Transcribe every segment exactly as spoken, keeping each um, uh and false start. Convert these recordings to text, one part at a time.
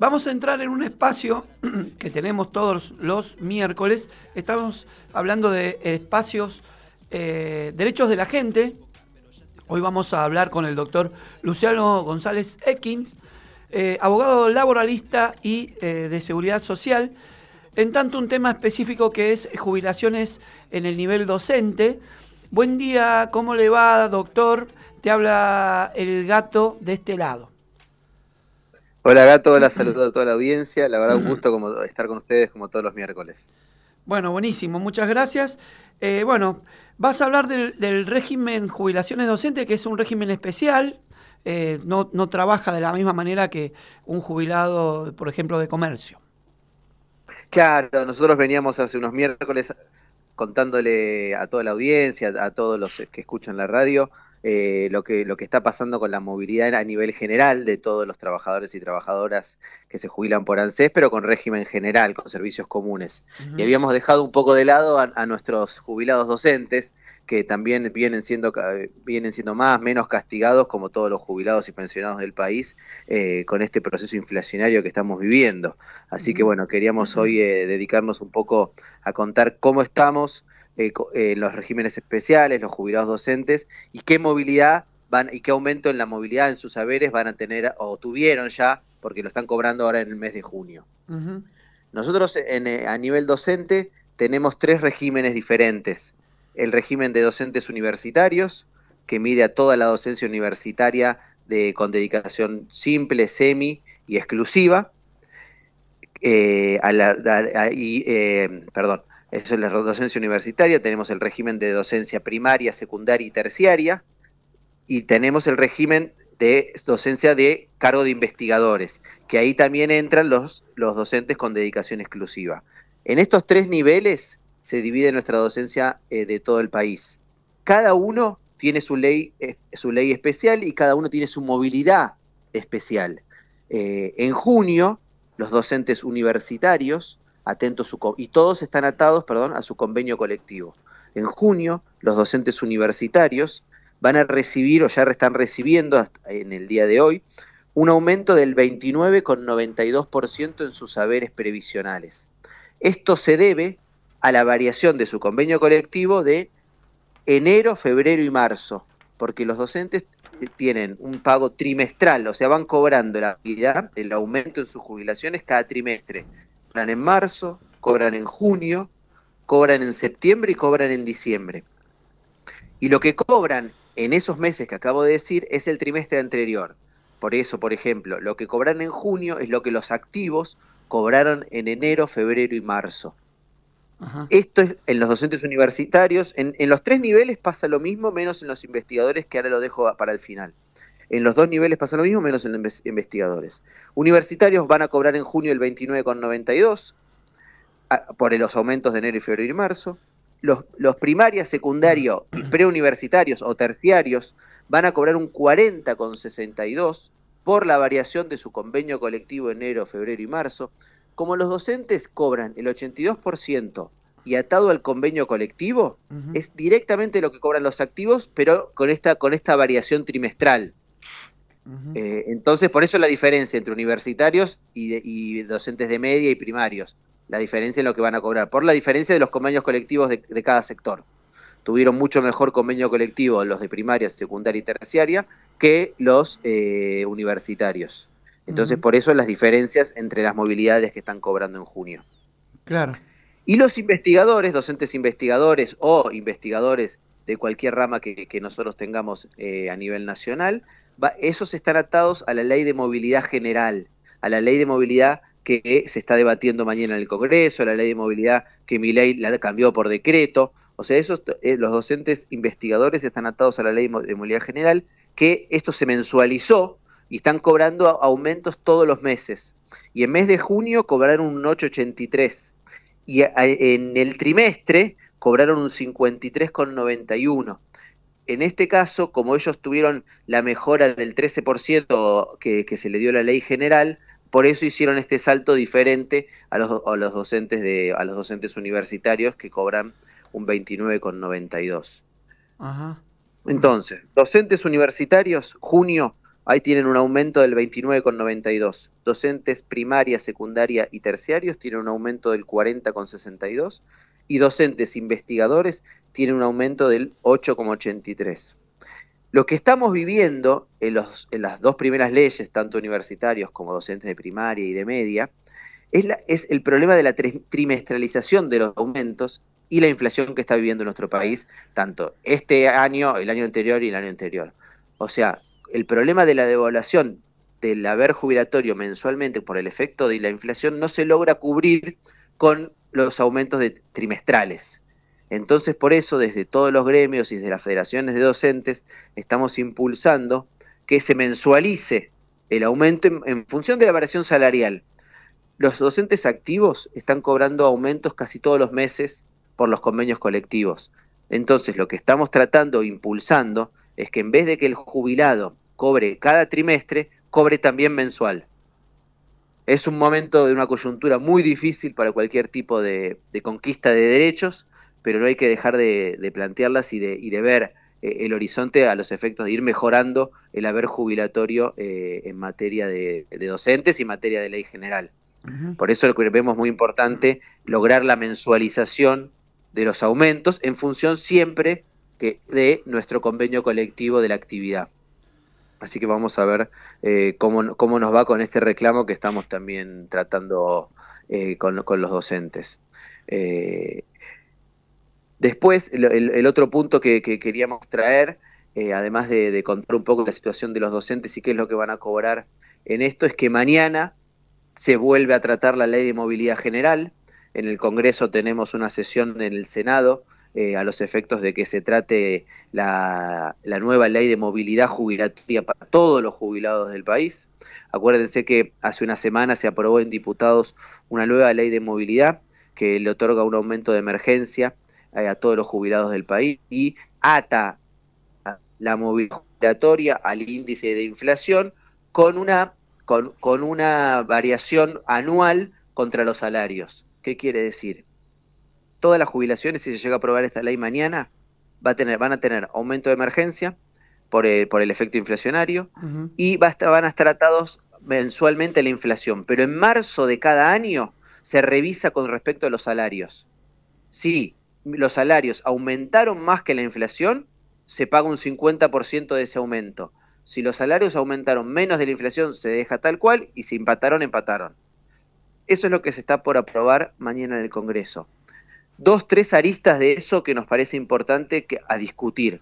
vamos a entrar en un espacio que tenemos todos los miércoles. Estamos hablando de espacios, eh, derechos de la gente. Hoy vamos a hablar con el doctor Luciano González Ekins, eh, abogado laboralista y eh, de seguridad social, en tanto un tema específico que es jubilaciones en el nivel docente. Buen día, ¿cómo le va, doctor? Te habla el Gato de este lado. Hola Gato, hola, saludo a toda la audiencia. La verdad, un gusto como estar con ustedes como todos los miércoles. Bueno, buenísimo, muchas gracias. Eh, bueno, vas a hablar del, del régimen jubilaciones docentes, que es un régimen especial. Eh, no, no trabaja de la misma manera que un jubilado, por ejemplo, de comercio. Claro, nosotros veníamos hace unos miércoles contándole a toda la audiencia, a todos los que escuchan la radio, eh, lo que, lo que está pasando con la movilidad a nivel general de todos los trabajadores y trabajadoras que se jubilan por ANSES, pero con régimen general, con servicios comunes. Uh-huh. Y habíamos dejado un poco de lado a, a nuestros jubilados docentes, que también vienen siendo, vienen siendo más, menos castigados, como todos los jubilados y pensionados del país, eh, con este proceso inflacionario que estamos viviendo. Así uh-huh. que bueno, queríamos hoy eh, dedicarnos un poco a contar cómo estamos eh, eh, los regímenes especiales, los jubilados docentes, y qué movilidad van y qué aumento en la movilidad en sus saberes van a tener, o tuvieron ya, porque lo están cobrando ahora en el mes de junio. Uh-huh. Nosotros en, a nivel docente tenemos tres regímenes diferentes. El régimen de docentes universitarios, que mide a toda la docencia universitaria de, con dedicación simple, semi y exclusiva. Eh, a la, a, a, y, eh, perdón, eso es la docencia universitaria. Tenemos el régimen de docencia primaria, secundaria y terciaria. Y tenemos el régimen de docencia de cargo de investigadores, que ahí también entran los, los docentes con dedicación exclusiva. En estos tres niveles se divide nuestra docencia eh, de todo el país. Cada uno tiene su ley, eh, su ley especial y cada uno tiene su movilidad especial. Eh, en junio, los docentes universitarios, atentos su, y todos están atados, perdón, a su convenio colectivo. En junio, los docentes universitarios van a recibir, o ya están recibiendo hasta en el día de hoy, un aumento del veintinueve coma noventa y dos por ciento en sus saberes previsionales. Esto se debe a la variación de su convenio colectivo de enero, febrero y marzo, porque los docentes tienen un pago trimestral, o sea, van cobrando la el aumento en sus jubilaciones cada trimestre. Cobran en marzo, cobran en junio, cobran en septiembre y cobran en diciembre. Y lo que cobran en esos meses que acabo de decir es el trimestre anterior. Por eso, por ejemplo, lo que cobran en junio es lo que los activos cobraron en enero, febrero y marzo. Ajá. Esto es en los docentes universitarios. En, en los tres niveles pasa lo mismo, menos en los investigadores, que ahora lo dejo para el final. En los dos niveles pasa lo mismo, menos en los investigadores. Universitarios van a cobrar en junio el veintinueve coma noventa y dos por los aumentos de enero, y febrero y marzo. Los, los primarias, secundarios y preuniversitarios o terciarios van a cobrar un cuarenta coma sesenta y dos por la variación de su convenio colectivo enero, febrero y marzo. Como los docentes cobran el ochenta y dos por ciento y atado al convenio colectivo, uh-huh. es directamente lo que cobran los activos, pero con esta, con esta variación trimestral. Uh-huh. Eh, entonces, por eso la diferencia entre universitarios y, de, y docentes de media y primarios. La diferencia en lo que van a cobrar, por la diferencia de los convenios colectivos de, de cada sector. Tuvieron mucho mejor convenio colectivo los de primaria, secundaria y terciaria que los eh, universitarios. Entonces, uh-huh. por eso las diferencias entre las movilidades que están cobrando en junio. Claro. Y los investigadores, docentes investigadores o investigadores de cualquier rama que, que nosotros tengamos eh, a nivel nacional, va, esos están atados a la ley de movilidad general, a la ley de movilidad que se está debatiendo mañana en el Congreso, a la ley de movilidad que Milei la cambió por decreto. O sea, esos, eh, los docentes investigadores están atados a la ley de movilidad general, que esto se mensualizó y están cobrando aumentos todos los meses. Y en mes de junio cobraron un ocho coma ochenta y tres. Y a, a, en el trimestre cobraron un cincuenta y tres coma noventa y uno. En este caso, como ellos tuvieron la mejora del trece por ciento que, que se le dio a la ley general, por eso hicieron este salto diferente a los, a los docentes de, a los docentes universitarios, que cobran un veintinueve coma noventa y dos. Ajá. Entonces, docentes universitarios, junio, ahí tienen un aumento del veintinueve coma noventa y dos. Docentes primaria, secundaria y terciarios tienen un aumento del cuarenta coma sesenta y dos. Y docentes investigadores tienen un aumento del ocho coma ochenta y tres. Lo que estamos viviendo en, los, en las dos primeras leyes, tanto universitarios como docentes de primaria y de media, es, la, es el problema de la trimestralización de los aumentos y la inflación que está viviendo nuestro país, tanto este año, el año anterior y el año anterior. O sea, el problema de la devaluación del haber jubilatorio mensualmente por el efecto de la inflación no se logra cubrir con los aumentos de trimestrales. Entonces, por eso, desde todos los gremios y desde las federaciones de docentes, estamos impulsando que se mensualice el aumento en, en función de la variación salarial. Los docentes activos están cobrando aumentos casi todos los meses por los convenios colectivos. Entonces, lo que estamos tratando, impulsando, es que en vez de que el jubilado cobre cada trimestre, cobre también mensual. Es un momento de una coyuntura muy difícil para cualquier tipo de, de conquista de derechos, pero no hay que dejar de, de plantearlas y de, y de ver eh, el horizonte a los efectos de ir mejorando el haber jubilatorio eh, en materia de, de docentes y en materia de ley general. Uh-huh. Por eso lo que vemos muy importante, lograr la mensualización de los aumentos en función siempre que de nuestro convenio colectivo de la actividad. Así que vamos a ver eh, cómo, cómo nos va con este reclamo que estamos también tratando eh, con, con los docentes. Eh, Después, el, el otro punto que, que queríamos traer, eh, además de, de contar un poco la situación de los docentes y qué es lo que van a cobrar en esto, es que mañana se vuelve a tratar la ley de movilidad general. En el Congreso tenemos una sesión en el Senado eh, a los efectos de que se trate la, la nueva ley de movilidad jubilatoria para todos los jubilados del país. Acuérdense que hace una semana se aprobó en diputados una nueva ley de movilidad que le otorga un aumento de emergencia a todos los jubilados del país y ata la movilidad jubilatoria al índice de inflación con una, con, con una variación anual contra los salarios. ¿Qué quiere decir? Todas las jubilaciones, si se llega a aprobar esta ley mañana, va a tener, van a tener aumento de emergencia por el, por el efecto inflacionario uh-huh. y va a estar, van a estar atados mensualmente a la inflación, pero en marzo de cada año se revisa con respecto a los salarios. Sí, los salarios aumentaron más que la inflación, se paga un cincuenta por ciento de ese aumento. Si los salarios aumentaron menos de la inflación, se deja tal cual, y si empataron, empataron. Eso es lo que se está por aprobar mañana en el Congreso. Dos, tres aristas de eso que nos parece importante que, a discutir.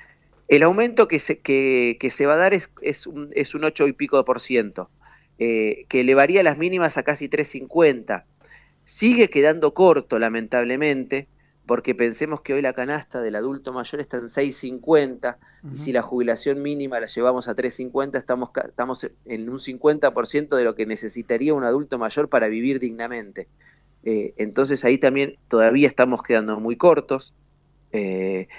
El aumento que se, que, que se va a dar es, es, un, es un ocho y pico por ciento, eh, que elevaría las mínimas a casi tres cincuenta. Sigue quedando corto, lamentablemente, porque pensemos que hoy la canasta del adulto mayor está en seis cincuenta, uh-huh. y si la jubilación mínima la llevamos a tres cincuenta, estamos, estamos en un cincuenta por ciento de lo que necesitaría un adulto mayor para vivir dignamente. Eh, entonces ahí también todavía estamos quedando muy cortos, eh,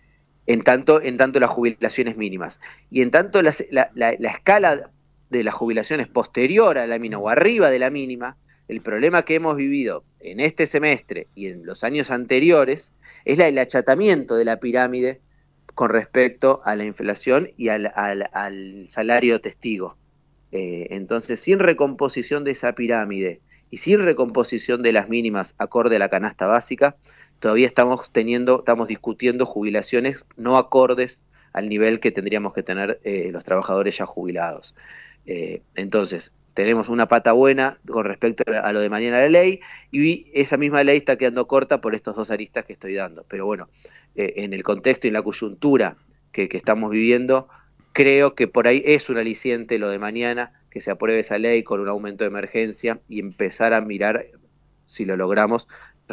en tanto, en tanto las jubilaciones mínimas. Y en tanto la, la, la, la escala de las jubilaciones posterior a la mínima o arriba de la mínima, el problema que hemos vivido en este semestre y en los años anteriores es la, el achatamiento de la pirámide con respecto a la inflación y al, al, al salario testigo. Eh, entonces, sin recomposición de esa pirámide y sin recomposición de las mínimas acorde a la canasta básica, todavía estamos teniendo, estamos discutiendo jubilaciones no acordes al nivel que tendríamos que tener eh, los trabajadores ya jubilados. Eh, entonces, tenemos una pata buena con respecto a lo de mañana la ley, y esa misma ley está quedando corta por estos dos aristas que estoy dando. Pero bueno, eh, en el contexto y en la coyuntura que, que estamos viviendo, creo que por ahí es un aliciente lo de mañana, que se apruebe esa ley con un aumento de emergencia y empezar a mirar, si lo logramos,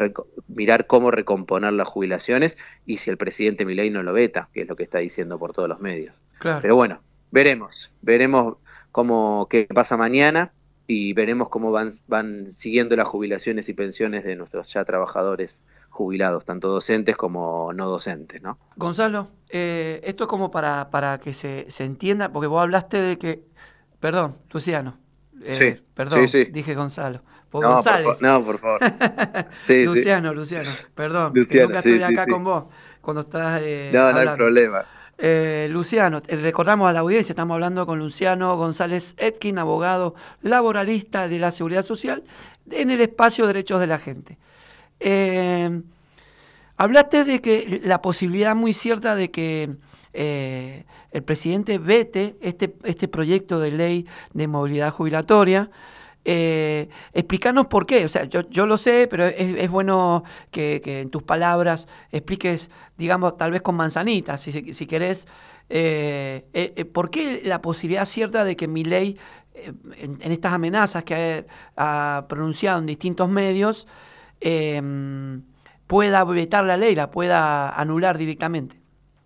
mirar cómo recomponer las jubilaciones, y si el presidente Milei no lo veta, que es lo que está diciendo por todos los medios. Claro. Pero bueno, veremos, veremos cómo qué pasa mañana y veremos cómo van, van siguiendo las jubilaciones y pensiones de nuestros ya trabajadores jubilados, tanto docentes como no docentes, ¿no? Gonzalo, eh, esto es como para, para que se, se entienda, porque vos hablaste de que, perdón, Luciano, eh, sí, perdón, sí, sí. dije Gonzalo, por no, González. Por, no, por favor. Sí, Luciano, sí. Luciano, perdón, Luciano, que nunca sí, estoy acá sí, con sí. vos cuando estás eh, no, hablando. No hay problema. Eh, Luciano, eh, recordamos a la audiencia, estamos hablando con Luciano González Etkin, abogado laboralista de la Seguridad Social, en el espacio Derechos de la Gente. Eh, hablaste de que la posibilidad muy cierta de que eh, el presidente vete este, este proyecto de ley de movilidad jubilatoria. Eh, explícanos por qué, o sea, yo, yo lo sé, pero es, es bueno que, que en tus palabras expliques, digamos, tal vez con manzanitas, si, si querés, eh, eh, por qué la posibilidad cierta de que Milei, eh, en, en estas amenazas que ha, ha pronunciado en distintos medios, eh, pueda vetar la ley, la pueda anular directamente.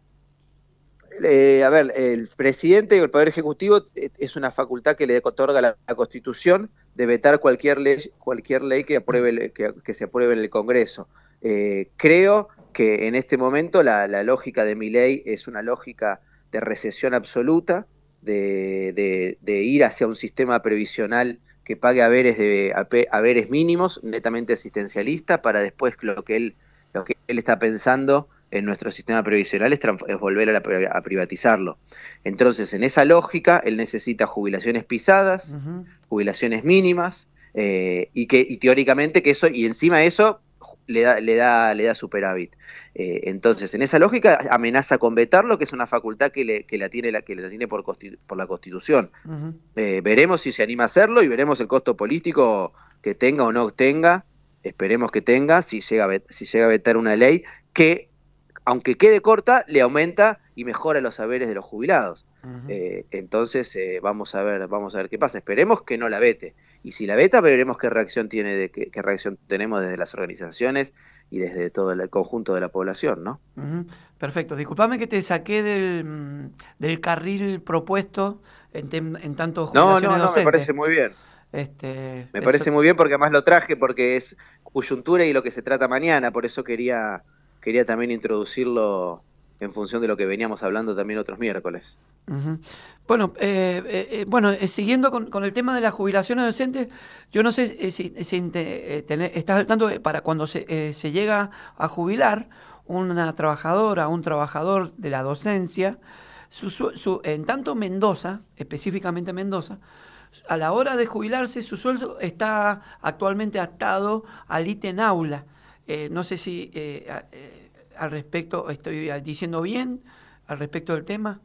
Eh, a ver, el presidente o el Poder Ejecutivo es una facultad que le otorga la, la Constitución de vetar cualquier ley, cualquier ley que, apruebe, que, que se apruebe en el Congreso. Eh, creo que en este momento la, la lógica de Milei es una lógica de recesión absoluta, de, de, de ir hacia un sistema previsional que pague haberes, de, haberes mínimos, netamente asistencialista, para después lo que él, lo que él está pensando en nuestro sistema previsional es, es volver a, la, a privatizarlo. Entonces, en esa lógica, él necesita jubilaciones pisadas, uh-huh. jubilaciones mínimas, eh, y que y teóricamente que eso, y encima de eso, le da, le da, le da superávit. Eh, entonces, en esa lógica, amenaza con vetarlo, que es una facultad que, le, que la tiene, la, que la tiene por, por la Constitución. Uh-huh. Eh, veremos si se anima a hacerlo y veremos el costo político que tenga o no tenga. Esperemos que tenga, si llega a, si llega a vetar una ley que, aunque quede corta, le aumenta y mejora los saberes de los jubilados. Uh-huh. Eh, entonces, eh, vamos a ver, vamos a ver qué pasa. Esperemos que no la vete. Y si la veta, veremos qué reacción tiene, de qué, qué reacción tenemos desde las organizaciones y desde todo el conjunto de la población, ¿no? Uh-huh. Perfecto. Disculpame que te saqué del, del carril propuesto en, tem, en tanto jubilaciones no, no, no, docentes. me parece muy bien. Este, me eso... parece muy bien porque además lo traje porque es coyuntura y lo que se trata mañana, por eso quería... quería también introducirlo en función de lo que veníamos hablando también otros miércoles. Uh-huh. Bueno, eh, eh, bueno eh, siguiendo con, con el tema de las jubilaciones docentes, yo no sé eh, si, si te, eh, tenés, estás al tanto de para cuando se, eh, se llega a jubilar una trabajadora, un trabajador de la docencia, su, su, su, en tanto Mendoza, específicamente Mendoza, a la hora de jubilarse su sueldo está actualmente atado al ítem aula. Eh, no sé si eh, eh, al respecto estoy diciendo bien al respecto del tema.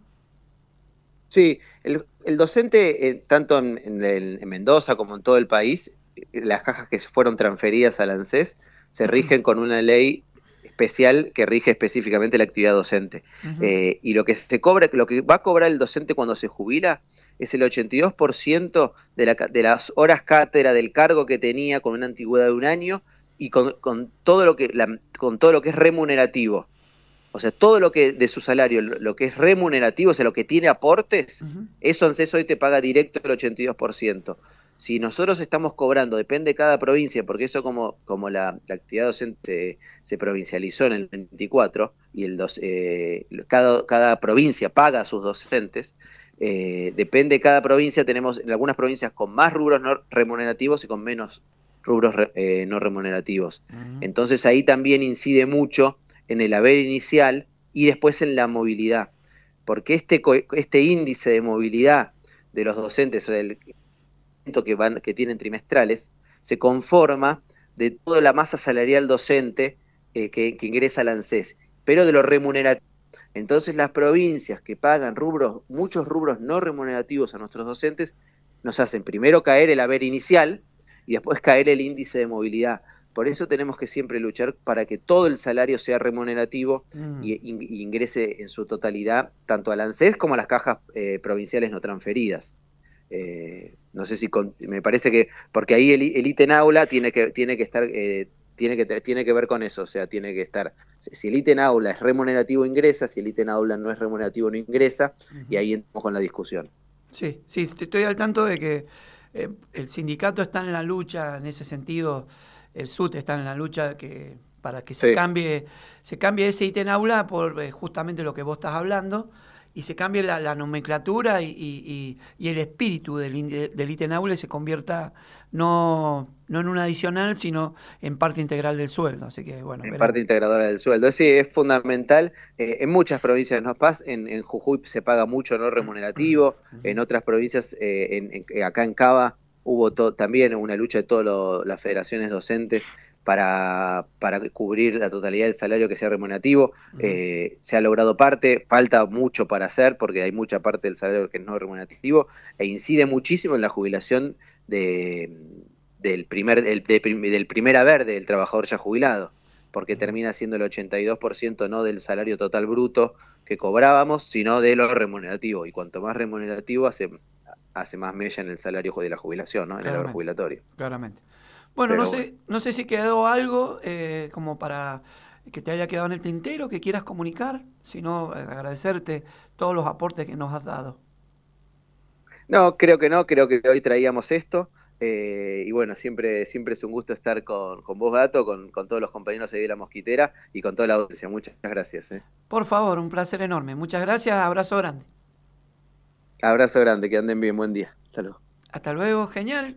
Sí, el, el docente, eh, tanto en, en, el, en Mendoza como en todo el país, las cajas que fueron transferidas al ANSES se rigen con una ley especial que rige específicamente la actividad docente. Uh-huh. Eh, y lo que se cobra, lo que va a cobrar el docente cuando se jubila es el ochenta y dos por ciento de, la, de las horas cátedra del cargo que tenía con una antigüedad de un año y con, con todo lo que la, con todo lo que es remunerativo. O sea, todo lo que de su salario, lo, lo que es remunerativo, o sea, lo que tiene aportes, uh-huh. eso ANSES hoy te paga directo el ochenta y dos por ciento. Si nosotros estamos cobrando, depende de cada provincia, porque eso como, como la, la actividad docente se, se provincializó en el veinticuatro, y el dos, eh, cada, cada provincia paga a sus docentes, eh, depende de cada provincia, tenemos en algunas provincias con más rubros no remunerativos y con menos rubros eh, no remunerativos. Uh-huh. Entonces ahí también incide mucho en el haber inicial y después en la movilidad, porque este, este índice de movilidad de los docentes o del que, van, que tienen trimestrales se conforma de toda la masa salarial docente eh, que, que ingresa al ANSES, pero de lo remunerativo. Entonces las provincias que pagan rubros, muchos rubros no remunerativos a nuestros docentes, nos hacen primero caer el haber inicial y después caer el índice de movilidad. Por eso tenemos que siempre luchar para que todo el salario sea remunerativo mm. y, y, y ingrese en su totalidad tanto al ANSES como a las cajas eh, provinciales no transferidas. Eh, no sé si con, me parece que porque ahí el, el ítem aula tiene que tiene que estar eh, tiene que tiene que ver con eso, o sea, tiene que estar si el ítem aula es remunerativo ingresa, si el ítem aula no es remunerativo no ingresa, uh-huh. y ahí entramos con la discusión. Sí, sí, estoy al tanto de que eh, el sindicato está en la lucha en ese sentido. El S U T está en la lucha que para que se sí. cambie se cambie ese ítem aula por eh, justamente lo que vos estás hablando y se cambie la, la nomenclatura y, y, y, y el espíritu del, del ítem aule se convierta no, no en un adicional, sino en parte integral del sueldo. Así que, bueno, En verá. parte integradora del sueldo. Sí, es fundamental. Eh, en muchas provincias nos pasa, en, en Jujuy se paga mucho no remunerativo, en otras provincias, eh, en, en, acá en Cava, hubo to, también una lucha de todas las federaciones docentes para, para cubrir la totalidad del salario que sea remunerativo. Uh-huh. Eh, se ha logrado parte, falta mucho para hacer porque hay mucha parte del salario que es no remunerativo e incide muchísimo en la jubilación de, del, primer, del, de, del primer haber del trabajador ya jubilado, porque termina siendo el ochenta y dos por ciento no del salario total bruto que cobrábamos, sino de lo remunerativo, y cuanto más remunerativo hace, hace más mella en el salario de la jubilación, ¿no? En el haber jubilatorio. Claramente. Bueno, no sé, bueno. no sé si quedó algo eh, como para que te haya quedado en el tintero, que quieras comunicar, sino eh, agradecerte todos los aportes que nos has dado. No, creo que no, creo que hoy traíamos esto. Eh, y bueno, siempre, siempre es un gusto estar con, con vos, Gato, con, con todos los compañeros ahí de La Mosquitera y con toda la audiencia. Muchas gracias. Eh. Por favor, un placer enorme. Muchas gracias, abrazo grande. Abrazo grande, que anden bien, buen día. Hasta luego. Hasta luego, genial.